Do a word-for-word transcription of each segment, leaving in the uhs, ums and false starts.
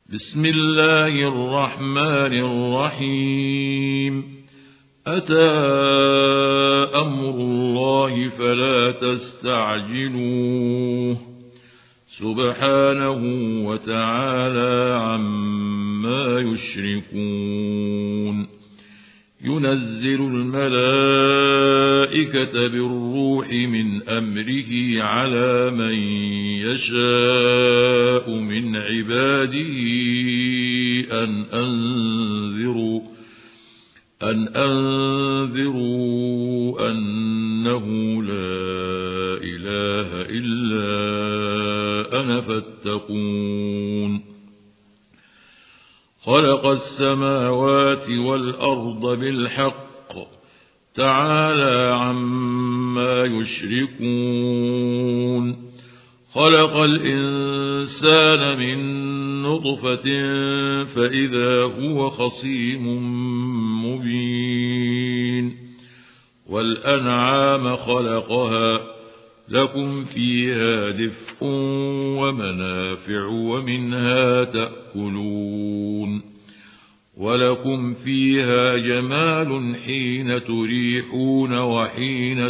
بسم الله الرحمن الرحيم أتى أمر الله فلا تستعجلوه سبحانه وتعالى عما يشركون ينزل الملائكة بالروح من أمره على من يشاء من عباده أن أنذروا أن أنذروا أنه لا إله إلا أنا فاتقون خلق السماوات والأرض بالحق تعالى عما يشركون خلق الإنسان من نطفة فإذا هو خصيم مبين والأنعام خلقها لكم فيها دفء ومنافع ومنها تأكلون ولكم فيها جمال حين تريحون وحين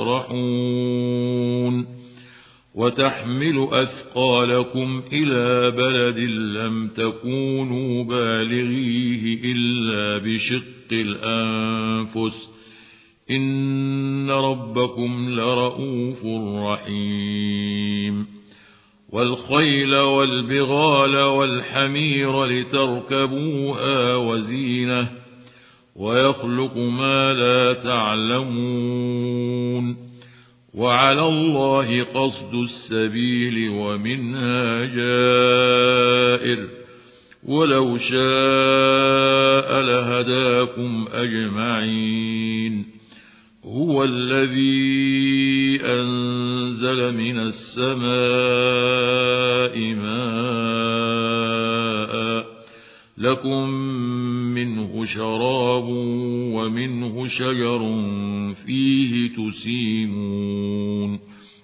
تسرحون وتحمل أثقالكم إلى بلد لم تكونوا بالغيه إلا بشق الأنفس إن ربكم لرؤوف رحيم والخيل والبغال والحمير لتركبوها وزينة ويخلق ما لا تعلمون وعلى الله قصد السبيل ومنها جائر ولو شاء لهداكم أجمعين هو الذي أنزل من السماء ماء لكم منه شراب ومنه شجر فيه تسيمون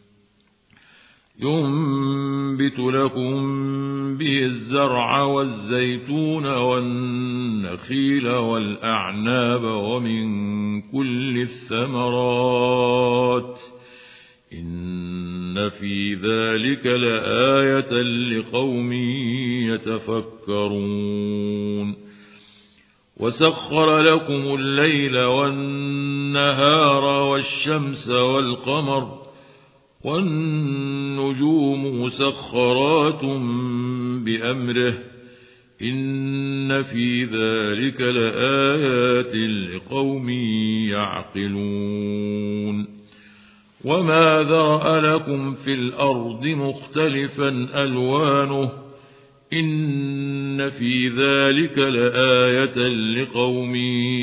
ينبت لكم به الزرع والزيتون والنخيل والأعناب ومن كل الثمرات إن في ذلك لآية لقوم يتفكرون وسخر لكم الليل والنهار والشمس والقمر والنجوم مسخرات بأمره إن في ذلك لآيات لقوم يعقلون وما ذرأ لكم في الأرض مختلفا ألوانه إن في ذلك لآية لقوم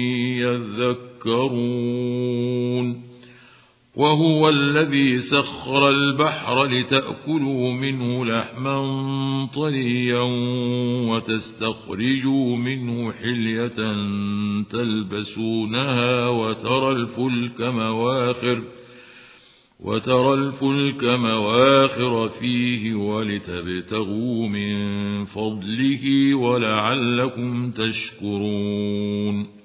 يذكرون وهو الذي سخر البحر لتأكلوا منه لحما طريا وتستخرجوا منه حلية تلبسونها وترى الفلك مواخر وترى الفلك مواخر فيه ولتبتغوا من فضله ولعلكم تشكرون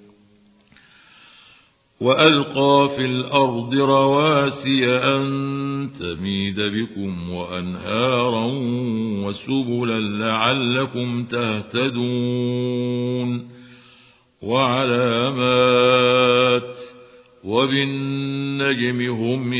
وألقى في الأرض رواسي أن تميد بكم وأنهارا وسبلا لعلكم تهتدون وعلامات وبالنجم هم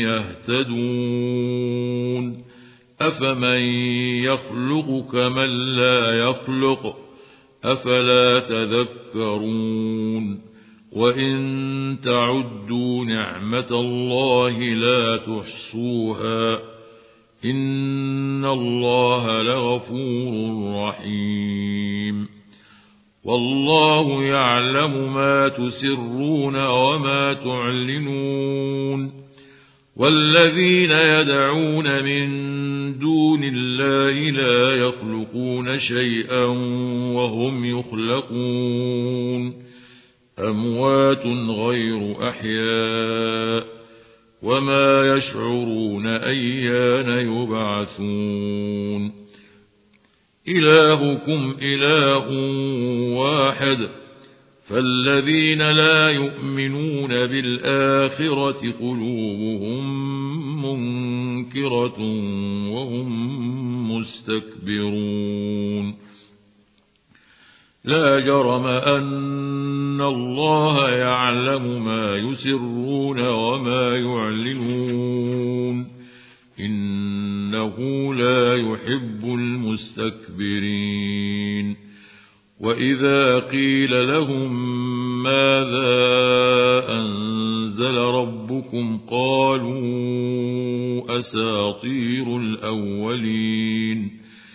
يهتدون أفمن يخلق كمن لا يخلق أفلا تذكرون وإن تعدوا نعمة الله لا تحصوها إن الله لغفور رحيم والله يعلم ما تسرون وما تعلنون والذين يدعون من دون الله لا يخلقون شيئا وهم يخلقون أموات غير أحياء وما يشعرون أيان يبعثون إلهكم إله واحد. فالذين لا يؤمنون بالآخرة قلوبهم منكرة وهم مستكبرون. لا جرم أن الله يعلم ما يسرون وما يعلنون، إنه لا يحب المستكبرين. وإذا قيل لهم ماذا أنزل ربكم قالوا أساطير الأولين،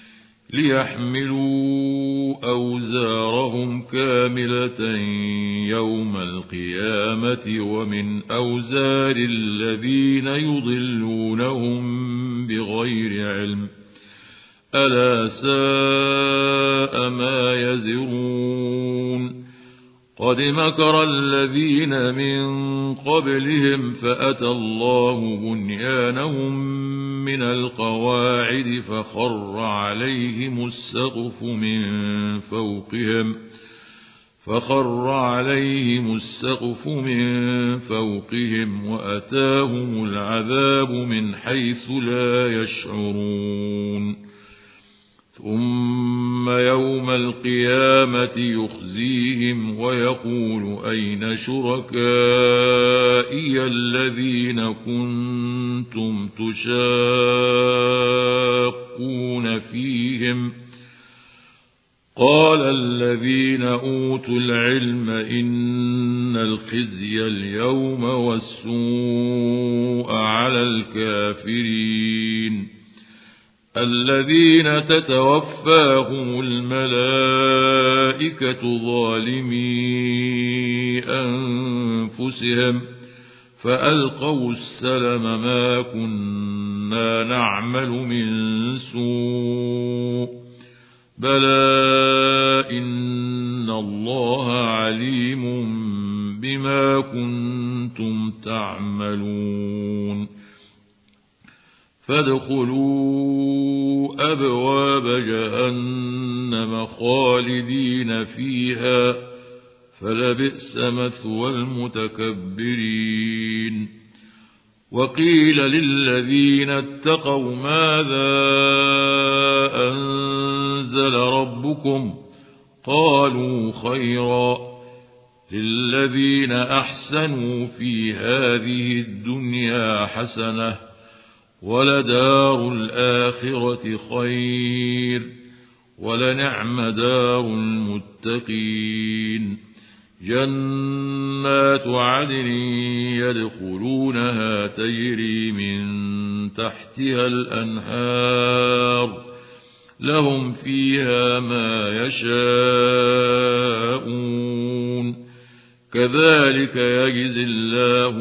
ليحملوا أوزارهم كاملة يوم القيامة ومن أوزار الذين يضلونهم بغير علم، ألا ساء ما يزرون. قد مكر الذين من قبلهم فأتى الله بنيانهم من القواعد فخر عليهم السقف من فوقهم فخر عليهم السقف من فوقهم وأتاهم العذاب من حيث لا يشعرون. ثم يوم القيامة يخزيهم ويقول أين شركائي الذين كنتم تشاقون فيهم؟ قال الذين أوتوا العلم إن الخزي اليوم والسوء على الكافرين الذين تتوفاهم الملائكة ظالمي أنفسهم فألقوا السلم ما كنا نعمل من سوء بلى إن الله عليم بما كنتم تعملون. فادخلوا أبواب جهنم خالدين فيها فلبئس مثوى المتكبرين. وقيل للذين اتقوا ماذا أنزل ربكم قالوا خيرا للذين أحسنوا في هذه الدنيا حسنة ولدار الآخرة خير ولنعم دار المتقين. جنات عدن يدخلونها تجري من تحتها الأنهار لهم فيها ما يشاءون كذلك يجزي الله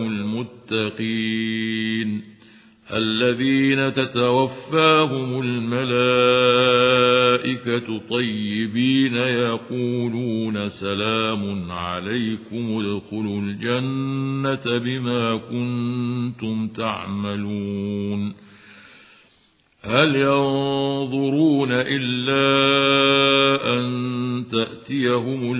المتقين الذين تتوفاهم الملائكة طيبين يقولون سلام عليكم ادخلوا الجنة بما كنتم تعملون. هل ينظرون إلا أن تأتيهم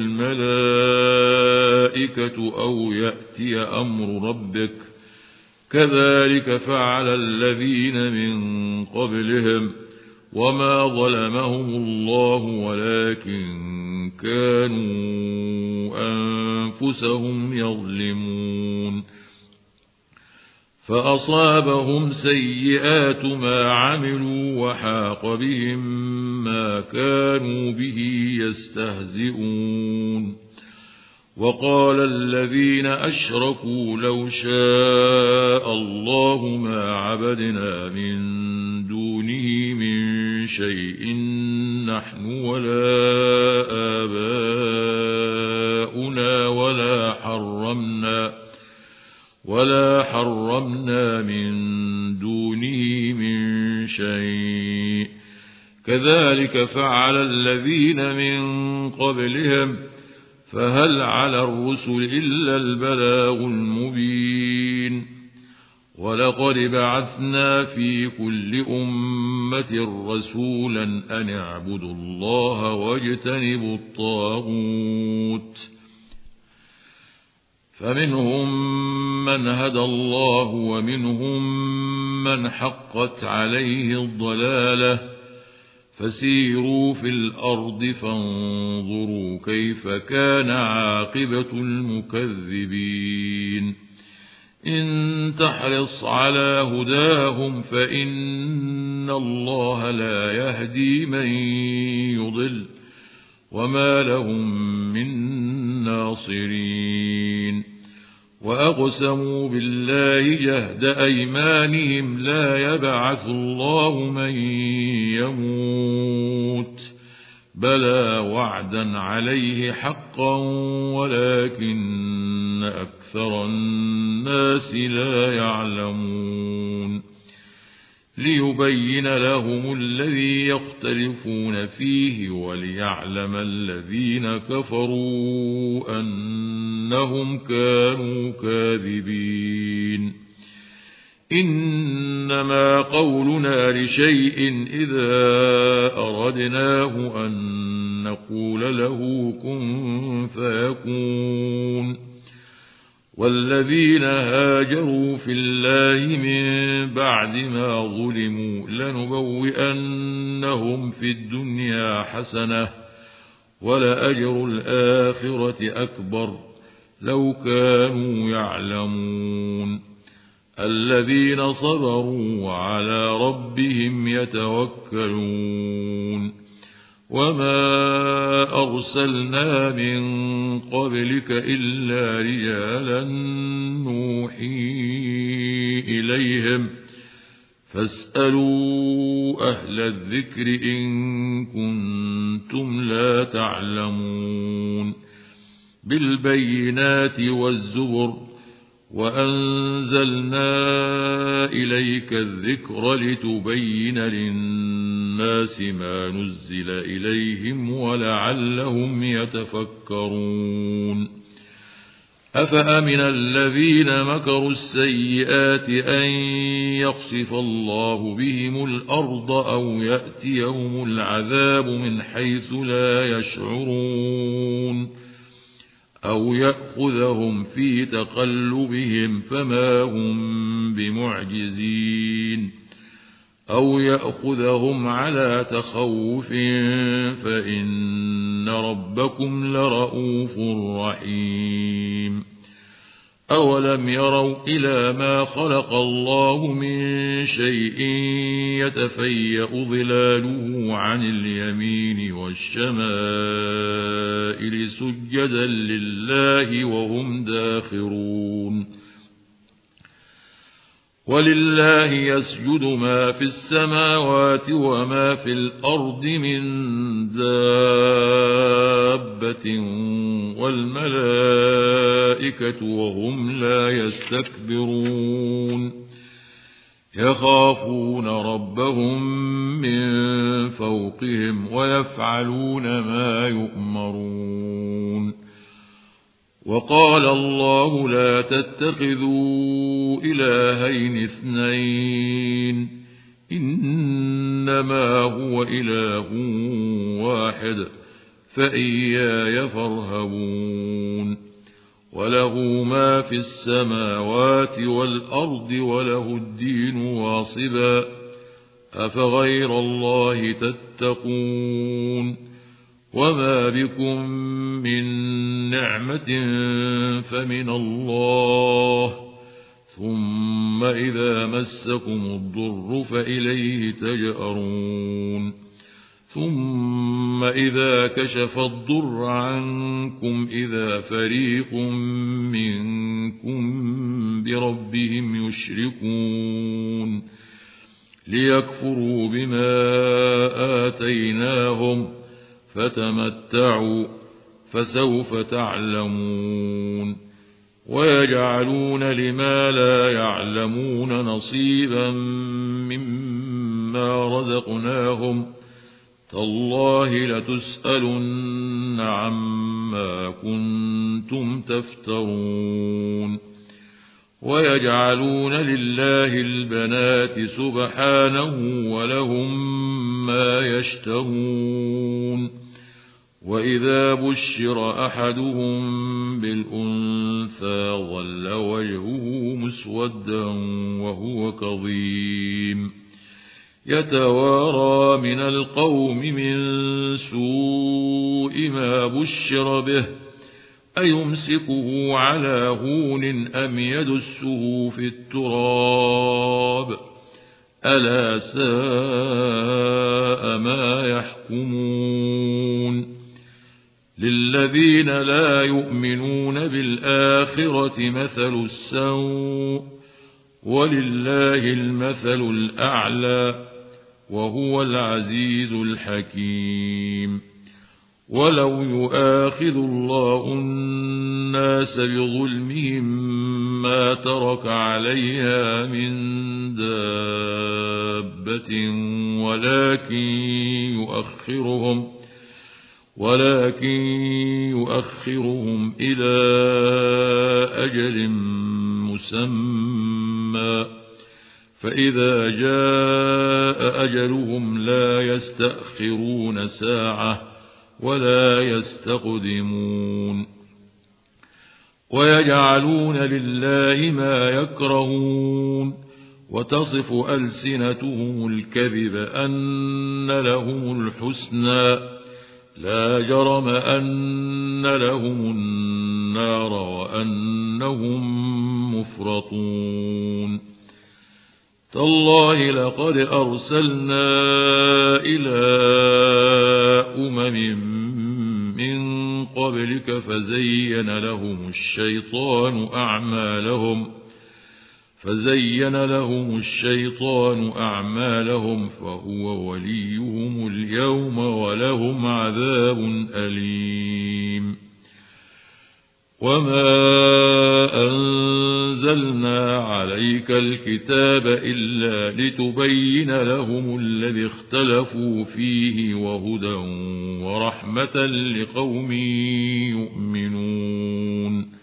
الملائكة أو يأتي أمر ربك كذلك فعل الذين من قبلهم وما ظلمهم الله ولكن كانوا أنفسهم يظلمون. فأصابهم سيئات ما عملوا وحاق بهم ما كانوا به يستهزئون. وقال الذين أشركوا لو شاء الله ما عبدنا من دونه من شيء نحن ولا آباؤنا ولا حرمنا ولا حرمنا من دونه من شيء كذلك فعل الذين من قبلهم فهل على الرسل إلا البلاغ المبين. ولقد بعثنا في كل أمة رسولا أن اعبدوا الله واجتنبوا الطاغوت فمنهم من هدى الله ومنهم من حقت عليه الضلالة فسيروا في الأرض فانظروا كيف كان عاقبة المكذبين إن تحرص على هداهم فإن الله لا يهدي من يضل وما لهم من ناصرين وأقسموا بالله جهد أيمانهم لا يبعث الله من يموت بلى وعدا عليه حقا ولكن أكثر الناس لا يعلمون ليبين لهم الذي يختلفون فيه وليعلم الذين كفروا أنهم كانوا كاذبين إنما قولنا لشيء إذا أردناه أن نقول له كن فيكون والذين هاجروا في الله من بعد ما ظلموا لنبوئنهم في الدنيا حسنة ولأجر الآخرة أكبر لو كانوا يعلمون الذين صبروا وعلى ربهم يتوكلون وما أرسلنا من قبلك إلا رجالا نوحي إليهم فاسألوا أهل الذكر إن كنتم لا تعلمون بالبينات والزبر وأنزلنا إليك الذكر لتبين للناس ما نزل إليهم ولعلهم يتفكرون أفأمن الذين مكروا السيئات أن يخسف الله بهم الأرض أو يأتيهم العذاب من حيث لا يشعرون أو يأخذهم في تقلبهم فما هم بمعجزين أو يأخذهم على تخوف فإن ربكم لرؤوف رحيم أولم يروا إلى ما خلق الله من شيء يتفيأ ظلاله عن اليمين والشمائل سجدا لله وهم داخرون ولله يسجد ما في السماوات وما في الأرض من دابة والملائكة وهم لا يستكبرون يخافون ربهم من فوقهم ويفعلون ما يؤمرون وقال الله لا تتخذوا إلهين اثنين إنما هو إله واحد فإياي فارهبون وله ما في السماوات والأرض وله الدين واصبا أفغير الله تتقون وما بكم من نعمة فمن الله ثم إذا مسكم الضر فإليه تجأرون ثم إذا كشف الضر عنكم إذا فريق منكم بربهم يشركون ليكفروا بما آتيناهم فتمتعوا فسوف تعلمون ويجعلون لما لا يعلمون نصيبا مما رزقناهم تالله لتسألن عما كنتم تفترون ويجعلون لله البنات سبحانه ولهم ما يشتهون وإذا بشر أحدهم بالأنثى ظل وجهه مسودا وهو كظيم يتوارى من القوم من سوء ما بشر به أيمسكه على هون أم يدسه في التراب ألا ساء ما يحكمون للذين لا يؤمنون بالآخرة مثل السوء ولله المثل الأعلى وهو العزيز الحكيم ولو يؤاخذ الله الناس بظلمهم ما ترك عليها من دابة ولكن يؤخرهم ولكن يؤخرهم إلى أجل مسمى فإذا جاء أجلهم لا يستأخرون ساعة ولا يستقدمون ويجعلون لله ما يكرهون وتصف ألسنتهم الكذب أن لهم الحسنى لا جرم أن لهم النار وأنهم مفرطون تالله لقد أرسلنا إلى أمم من قبلك فزين لهم الشيطان أعمالهم فزين لهم الشيطان أعمالهم فهو وليهم اليوم ولهم عذاب أليم وما أنزلنا عليك الكتاب إلا لتبين لهم الذي اختلفوا فيه وهدى ورحمة لقوم يؤمنون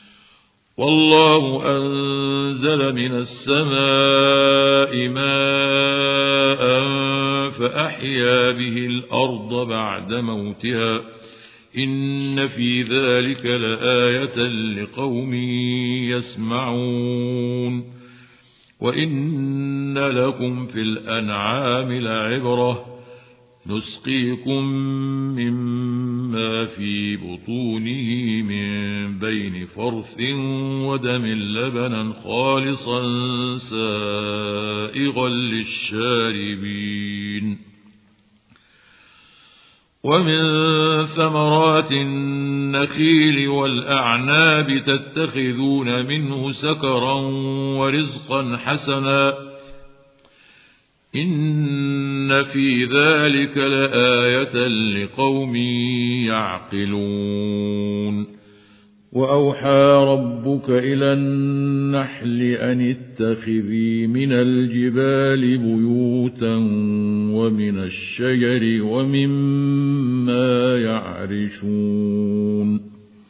والله أنزل من السماء ماء فأحيا به الأرض بعد موتها إن في ذلك لآية لقوم يسمعون وإن لكم في الأنعام لعبرة نسقيكم مما في بطونه من بين فرث ودم لبنا خالصا سائغا للشاربين ومن ثمرات النخيل والأعناب تتخذون منه سكرا ورزقا حسنا إن في ذلك لآية لقوم يعقلون وأوحى ربك إلى النحل أن اتخذي من الجبال بيوتا ومن الشجر ومما يعرشون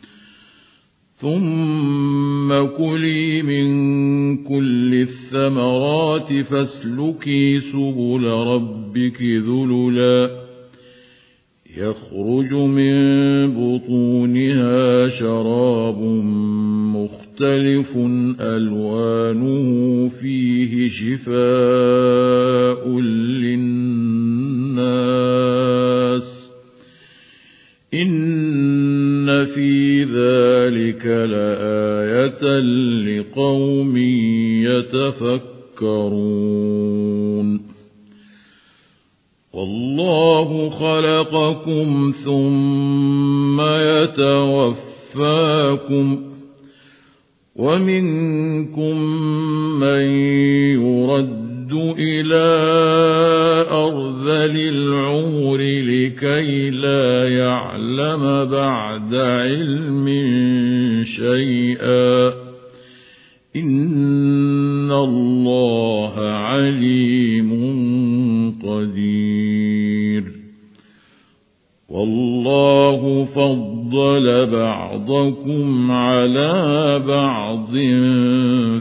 ثم كلي من كل الثمرات فاسلكي سبل ربك ذللا يخرج من بطونها شراب مختلف ألوانه فيه شفاء للناس إن في ذلك لآية لقوم يتفكرون والله خلقكم ثم يتوفاكم ومنكم من يرد إلى أرذل العمر لكي لا يعلم بعد علم شيئا إن الله عليم قدير والله فضل بعضكم على بعض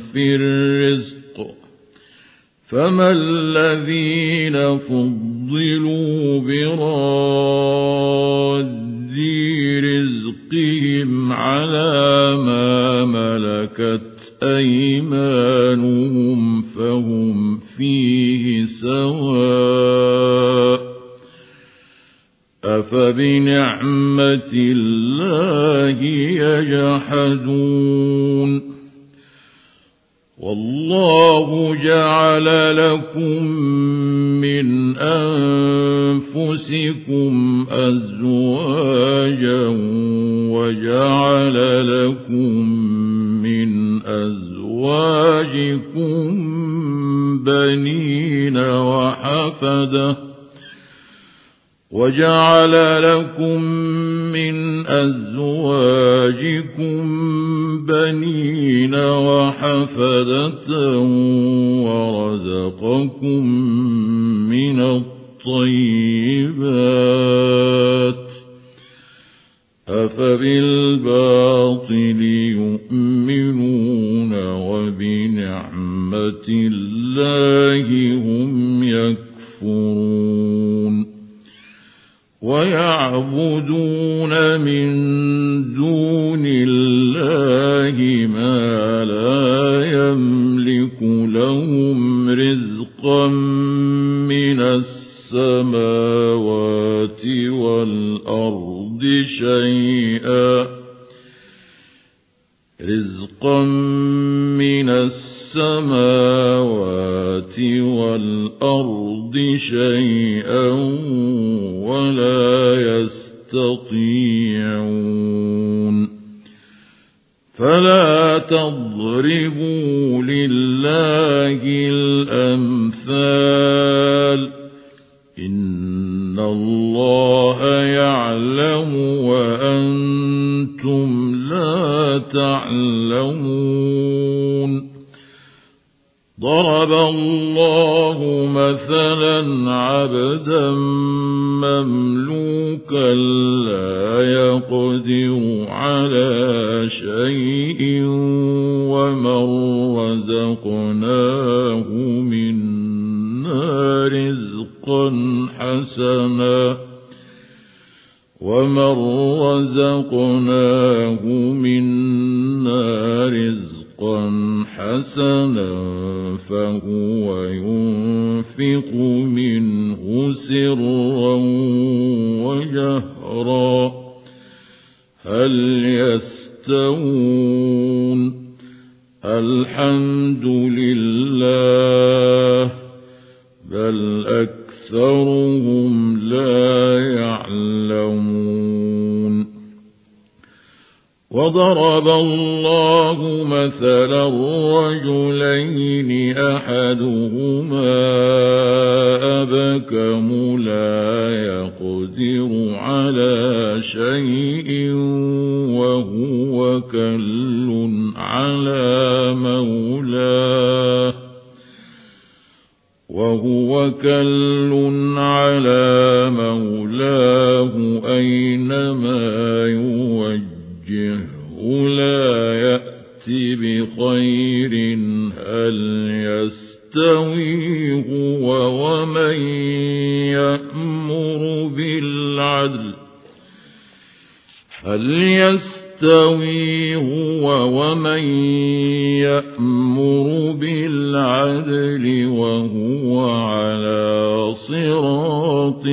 فما الذين فضلوا براد رزقهم على ما ملكت أيمانهم فهم فيه سواء أفبنعمة الله يجحدون والله جعل لكم من أنفسكم أزواجا وجعل لكم من أزواجكم بنين وحفدة وجعل لكم من أزواجكم بنين وحفدة ورزقكم من الطيبات أفبالباطل يؤمنون وبنعمة الله هم يكفرون ويعبدون من دون الله ما لا يملك لهم رزقا من السماوات والأرض شيئا رزقا من السماوات والأرض شيئا ولا يستطيعون فلا تضربوا لله الأمثال إن الله يعلم وأنتم لا تعلمون ضرب الله مثلا عبدا مملوكا لا يقدر على شيء ومن رزقناه منا رزقا حسنا ومن رزقناه منا رزقا حسنا فهو ينفق منه سرا وجهرا هل يستوون الحمد لله بل أكثرهم لا يعلمون وضرب الله مثلا رجلين أحدهما أبكم لا يقدر على شيء وهو كل على مولاه وهو كل على مولاه أينما يوجهه لا يأتي بخير هل يستوي هو ومن يأمر بالعدل هل يستوي هو ومن يأمر بالعدل وهو على صراط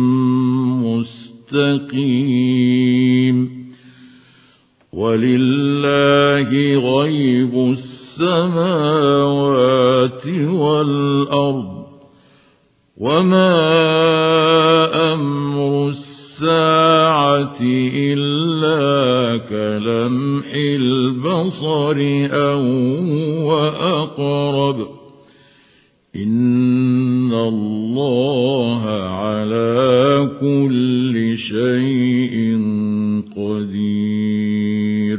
مستقيم ولله غيب السماوات والأرض وما أمر الساعة إلا كلمح البصر أو وأقرب إن الله على كل شيء قدير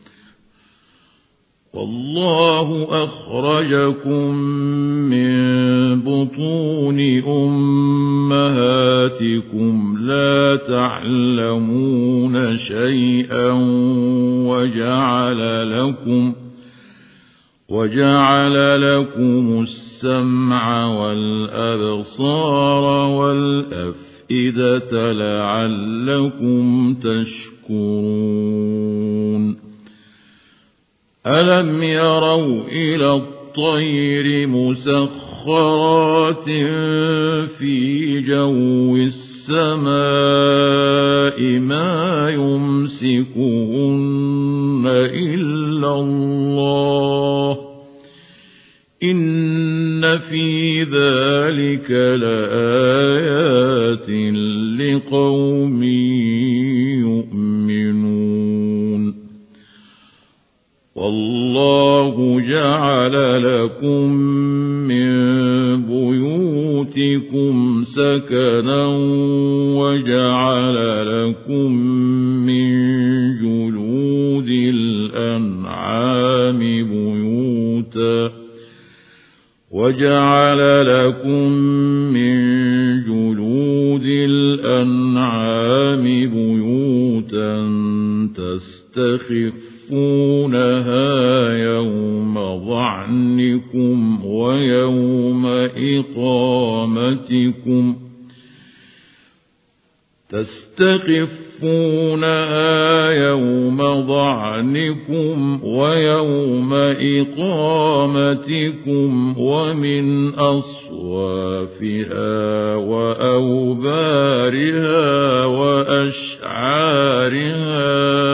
والله أخرجكم من بطون أمهاتكم لا تعلمون شيئا وجعل لكم وجعل لكم السمع والأبصار والأفئدة لعلكم تشكرون ألم يروا إلى الطير مسخرات في جو السماء ما يمسكهن إلا الله إن في ذلك لآيات لقوم يؤمنون والله جعل لكم من بيوتكم سكنا وجعل لكم من جلود الأنعام بيوتا وجعل لكم من جلود الأنعام بيوتا تستخفونها يوم ظعنكم ويوم إقامتكم تستخفونها يوم ظعنكم ويوم إقامتكم ومن أصوافها وأوبارها وأشعارها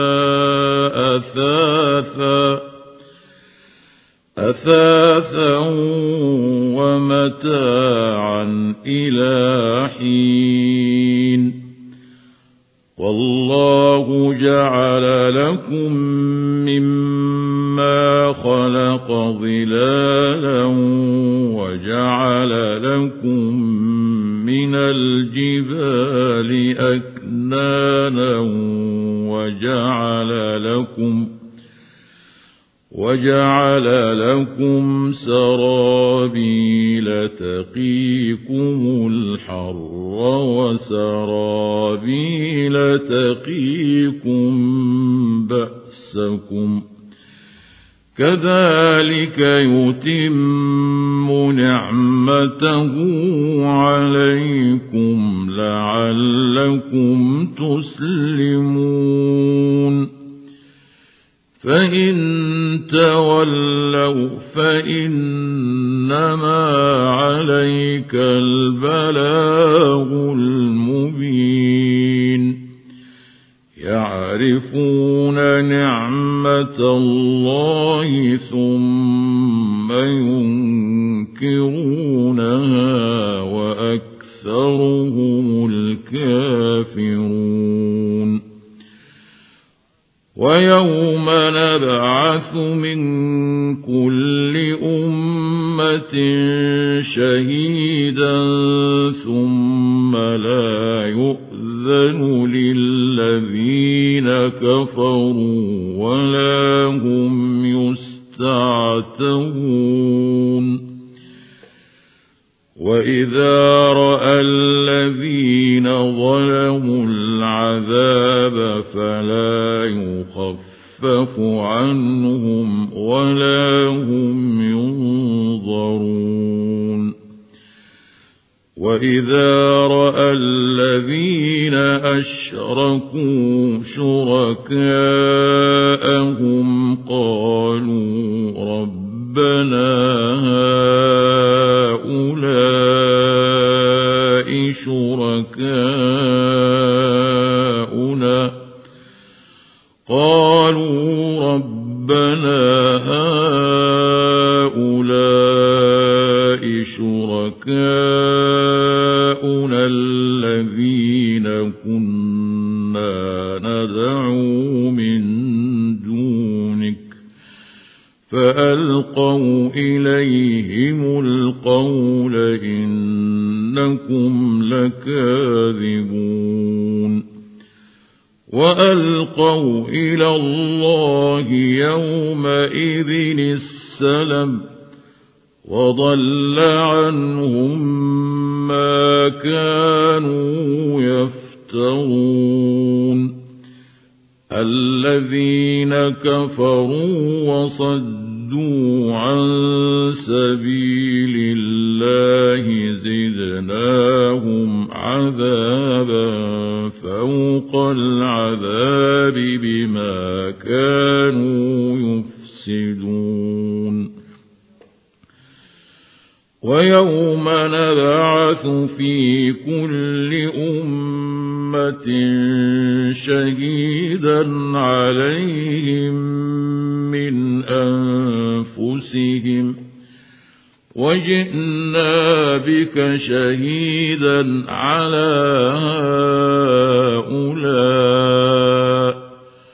أثاثا أثاثا ومتاعا إلى حين والله جعل لكم مما خلق ظلالا وجعل لكم من الجبال أكنانا وجعل لكم وجعل لكم سرابيل تقيكم الحر وسرابيل تقيكم بأسكم كذلك يتم نعمته عليكم لعلكم تسلمون فإن تولوا فإنما عليك البلاغ المبين يعرفون نعمة الله ثم ينكرونها وأكثرهم الكافرون ويوم نبعث من كل أمة شهيدا ثم لا يؤذن للذين كفروا ولا هم يستعتبون وإذا رأى الذين ظلموا العذاب فلا يخفف عنهم ولا هم ينظرون وإذا رأى الذين أشركوا شركاءهم قالوا ربنا هؤلاء شركاؤنا قالوا ربنا هؤلاء شركاؤنا الذين كنا ندعو من دونك فألقوا إليهم القول إنكم لكاذبون وألقوا إلى الله يومئذ السلم وضل عنهم ما كانوا يفترون الذين كفروا وصدوا صدوا عن سبيل الله زدناهم عذابا فوق العذاب بما كانوا يفسدون ويوم نبعث في كل أمة شهيدا عليهم من أنفسهم وجئنا بك شهيدا على هؤلاء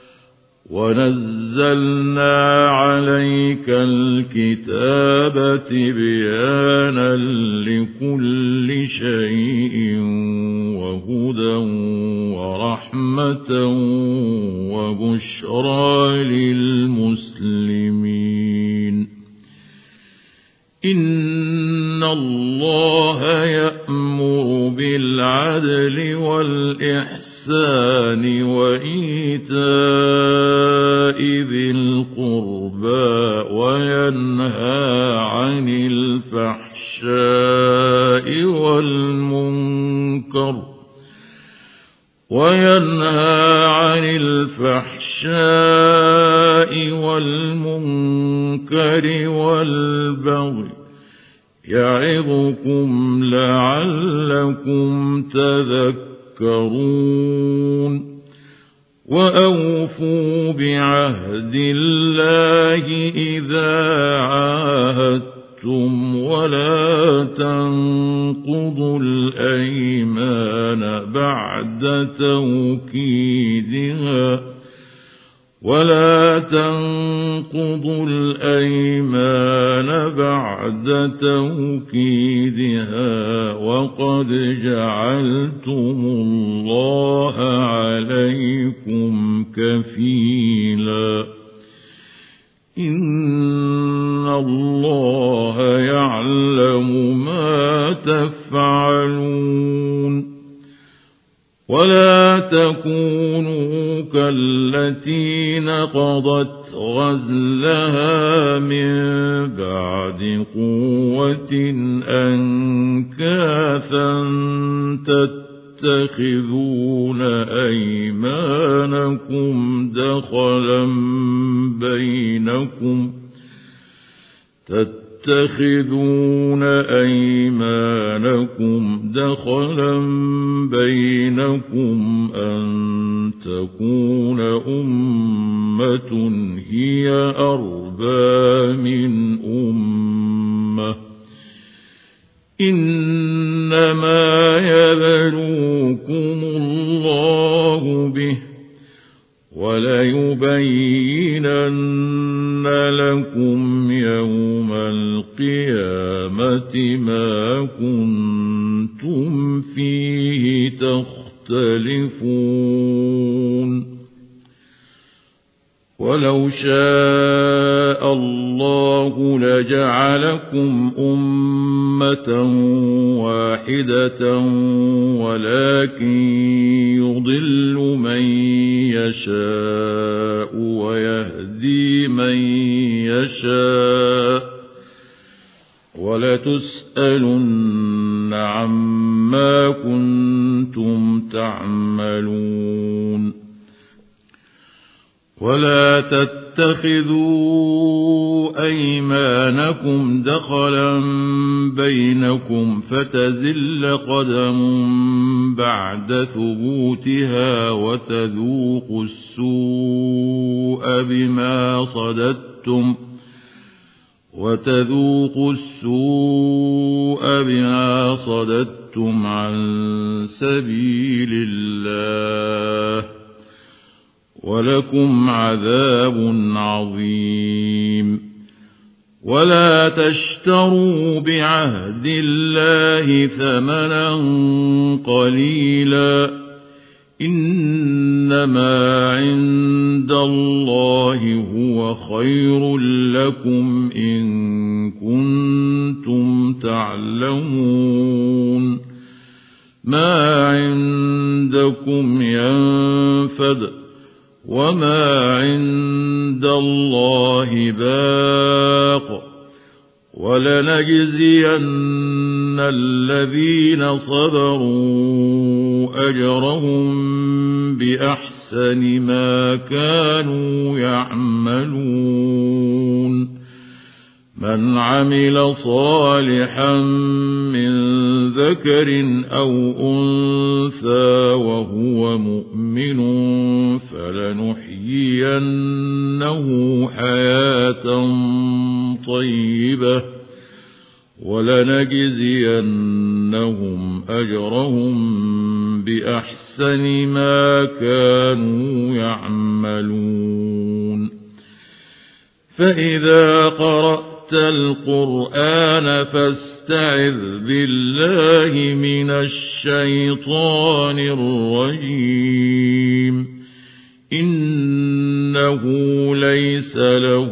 ونزلنا عليك الكتاب تبيانا لكل شيء وهدى ورحمة وبشرى للمسلمين إن الله يأمر بالعدل والإحسان وإيتاء ذي القربى وينهى عن الفحشاء والمنكر وينهى عن الفحشاء والمنكر والبغي يعظكم لعلكم تذكرون وأوفوا بعهد الله إذا عاهدتم ولا تنقضوا الأيمان بعد توكيدها ولا تنقضوا الأيمان بعد توكيدها وقد جعلتم الله عليكم كفيلا إن الله يعلم ما تفعلون ولا تكونوا كالتي نقضت غزلها من بعد قوة أنكاثا تتخذون أيمانكم دخلا بينكم تتخذون أيمانكم دخلا بينكم أن تكون أمة هي أربى من أمة إنما يبلوكم الله به وليبينن لكم يوم القيامة ما كنتم فيه تختلفون ولو شاء الله لجعلكم أمة واحدة ولكن يضل من يشاء ويهدي من يشاء ولتسألن عما كنتم تعملون ولا تتخذوا أيمانكم دخلا بينكم فتزل قدم بعد ثبوتها وتذوقوا السوء بما صددتم وتذوقوا السوء بما صددتم عن سبيل الله ولكم عذاب عظيم ولا تشتروا بعهد الله ثمنا قليلا إنما عند الله هو خير لكم إن كنتم تعلمون ما عندكم ينفد وما عند الله باق ولنجزين الذين صبروا أجرهم بأحسن ما كانوا يعملون من عمل صالحا من ذكر أو أنثى وهو مؤمن فلنحيينه حياة طيبة ولنجزينهم أجرهم بأحسن ما كانوا يعملون فإذا قرأت القرآن فاستعذ بالله من الشيطان الرجيم إنه ليس له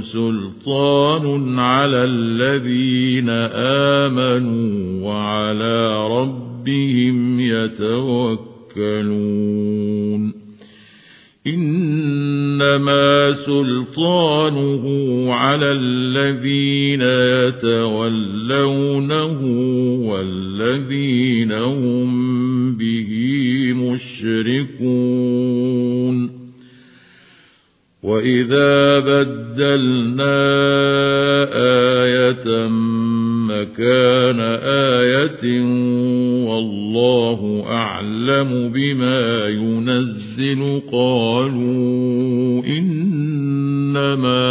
سلطان على الذين آمنوا وعلى ربهم يتوكلون إنما سلطانه على الذين يتولونه والذين هم به مشركون وإذا بدلنا آية مكان آية والله أعلم بما ينزل قالوا إنما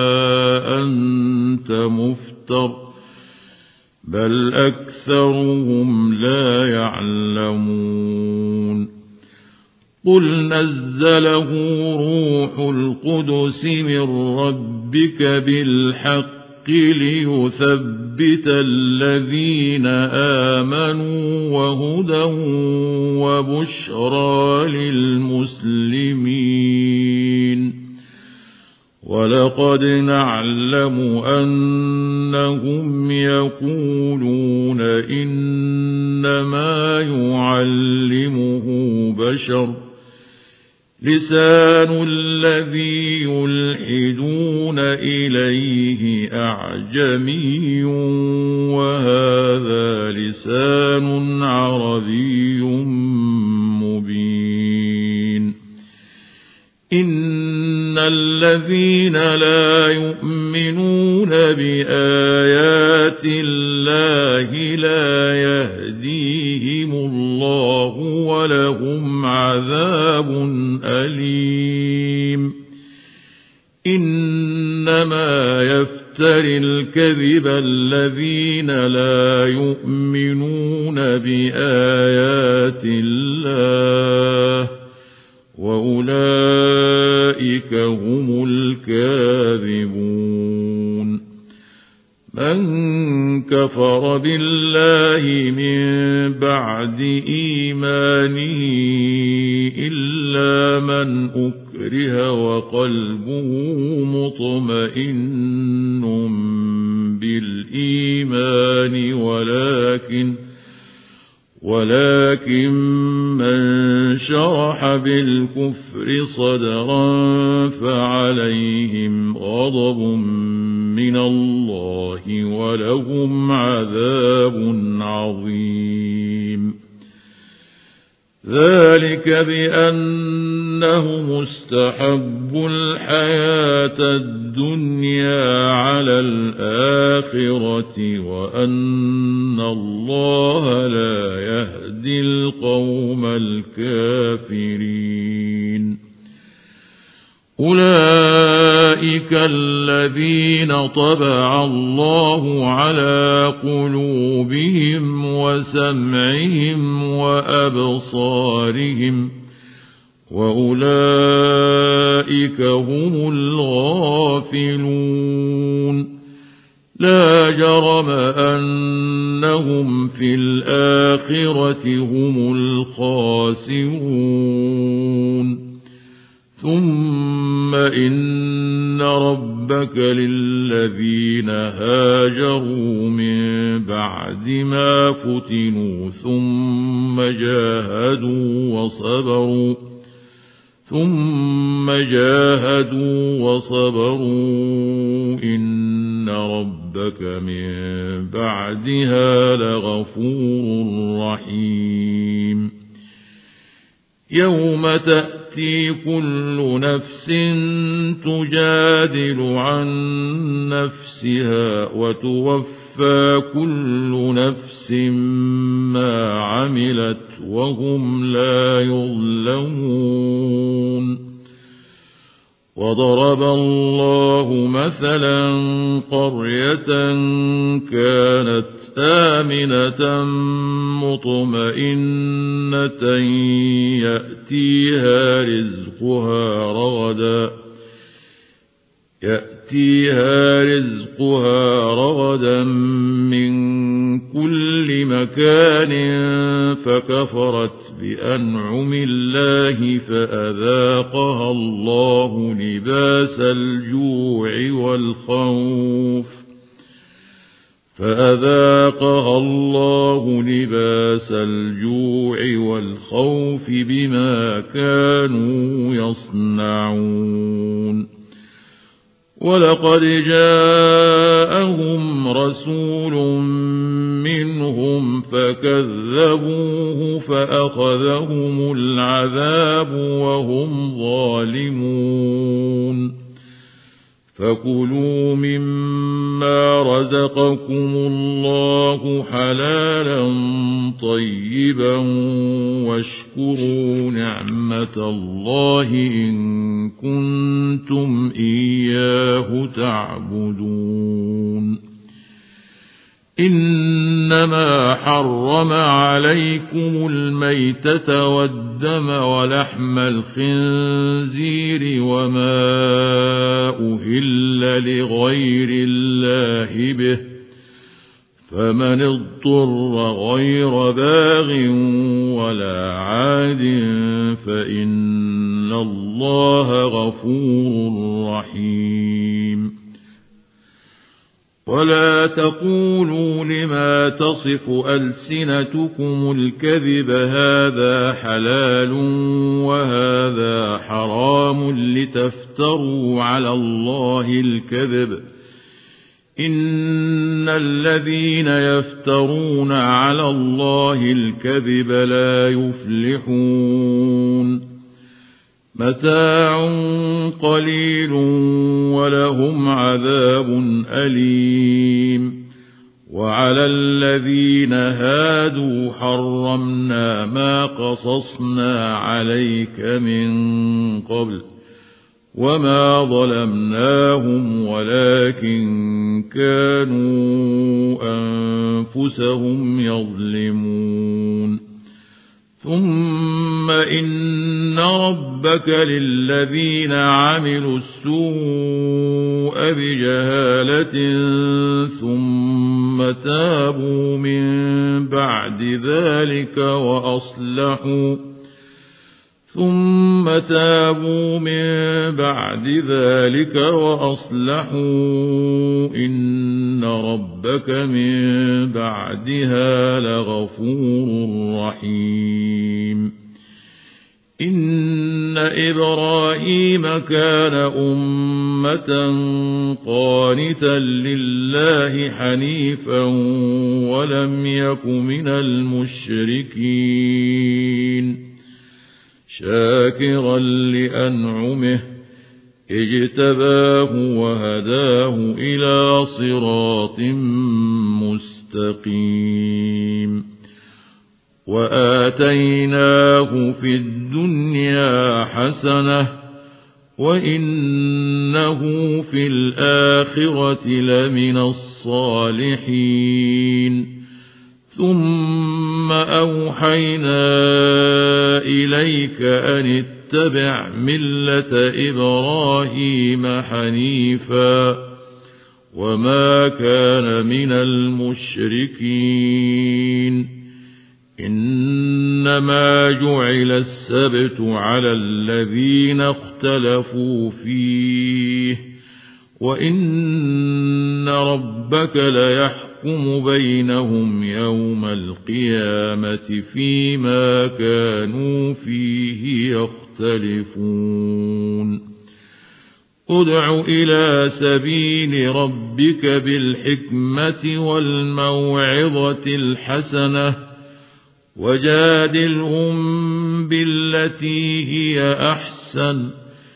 أنت مفتر بل أكثرهم لا يعلمون قل نزله روح القدس من ربك بالحق ليثبت الذين آمنوا وهدى وبشرى للمسلمين ولقد نعلم أنهم يقولون إنما يعلمه بشر لسان الذي يلحدون إليه أعجمي وهذا لسان عربي مبين إن الذين لا يؤمنون بآيات الله لا يهديهم الله ولهم عذاب أليم إنما يفتري الكذب الذين لا يؤمنون بآيات الله وأولئك هم الكاذبون من كفر بالله من بعد إيمانه إلا من أكره وقلبه مطمئن بالإيمان ولكن ولكن من شرح بالكفر صدرا فعليهم غضب من الله ولهم عذاب عظيم ذلك بأنهم استحبوا الحياة الدنيا على الآخرة وأن الله لا يهدي القوم الكافرين أولئك الذين طبع الله على قلوبهم وسمعهم وأبصارهم وأولئك هم الغافلون لا جرم أنهم في الآخرة هم الخاسرون ثم إن ربك للذين هاجروا من بعد ما فتنوا ثم جاهدوا وصبروا ثم ثم جاهدوا وصبروا إن ربك من بعدها لغفور رحيم يوم تأتي كل نفس تجادل عن نفسها وتوفى كل نفس ما عملت وهم لا يظلمون وضرب الله مثلا قرية كانت آمنة مطمئنة يأتيها رزقها رغدا يأتيها رزقها رغدا من كل مكان فكفرت بأنعم الله فأذاقها الله لباس الجوع والخوف فأذاقها الله لباس الجوع والخوف بما كانوا يصنعون ولقد جاءهم رسول منهم فكذبوه فأخذهم العذاب وهم ظالمون فكلوا مما رزقكم الله حلالا طيبا واشكروا نعمة الله إن كنتم إياه تعبدون إنما حرم عليكم الميتة والدم ولحم الخنزير وما أهل لغير الله به فمن اضطر غير باغ ولا عاد فإن الله غفور رحيم ولا تقولوا لما تصف ألسنتكم الكذب هذا حلال وهذا حرام لتفتروا على الله الكذب إن الذين يفترون على الله الكذب لا يفلحون متاع قليل ولهم عذاب أليم وعلى الذين هادوا حرمنا ما قصصنا عليك من قبل وما ظلمناهم ولكن كانوا أنفسهم يظلمون ثم إن ربك للذين عملوا السوء بجهالة ثم تابوا من بعد ذلك وأصلحوا ثم تابوا من بعد ذلك وأصلحوا إن ربك من بعدها لغفور رحيم إن إبراهيم كان أمة قانتا لله حنيفا ولم يك من المشركين شاكرا لأنعمه اجتباه وهداه إلى صراط مستقيم وآتيناه في الدنيا حسنة وإنه في الآخرة لمن الصالحين ثم أوحينا إليك أن اتبع ملة إبراهيم حنيفا وما كان من المشركين إنما جعل السبت على الذين اختلفوا فيه وإن ربك ليحكم بينهم يوم القيامة فيما كانوا فيه يختلفون ادع إلى سبيل ربك بالحكمة والموعظة الحسنة وجادلهم بالتي هي أحسن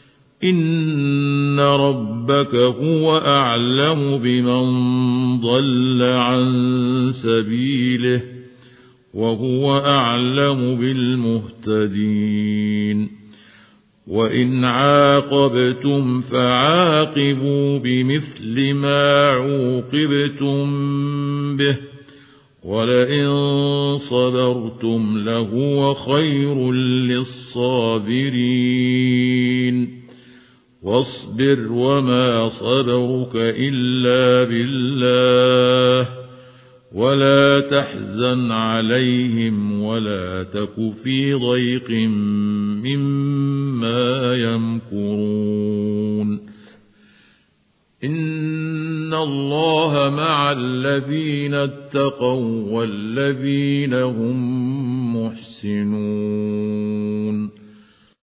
إن ربك هو أعلم بمن ضل عن سبيله وهو أعلم بالمهتدين وإن عاقبتم فعاقبوا بمثل ما عوقبتم به ولئن صبرتم لهو خير للصابرين واصبر وما صبرك إلا بالله ولا تحزن عليهم ولا تك في ضيق مما يمكرون إن الله مع الذين اتقوا والذين هم محسنون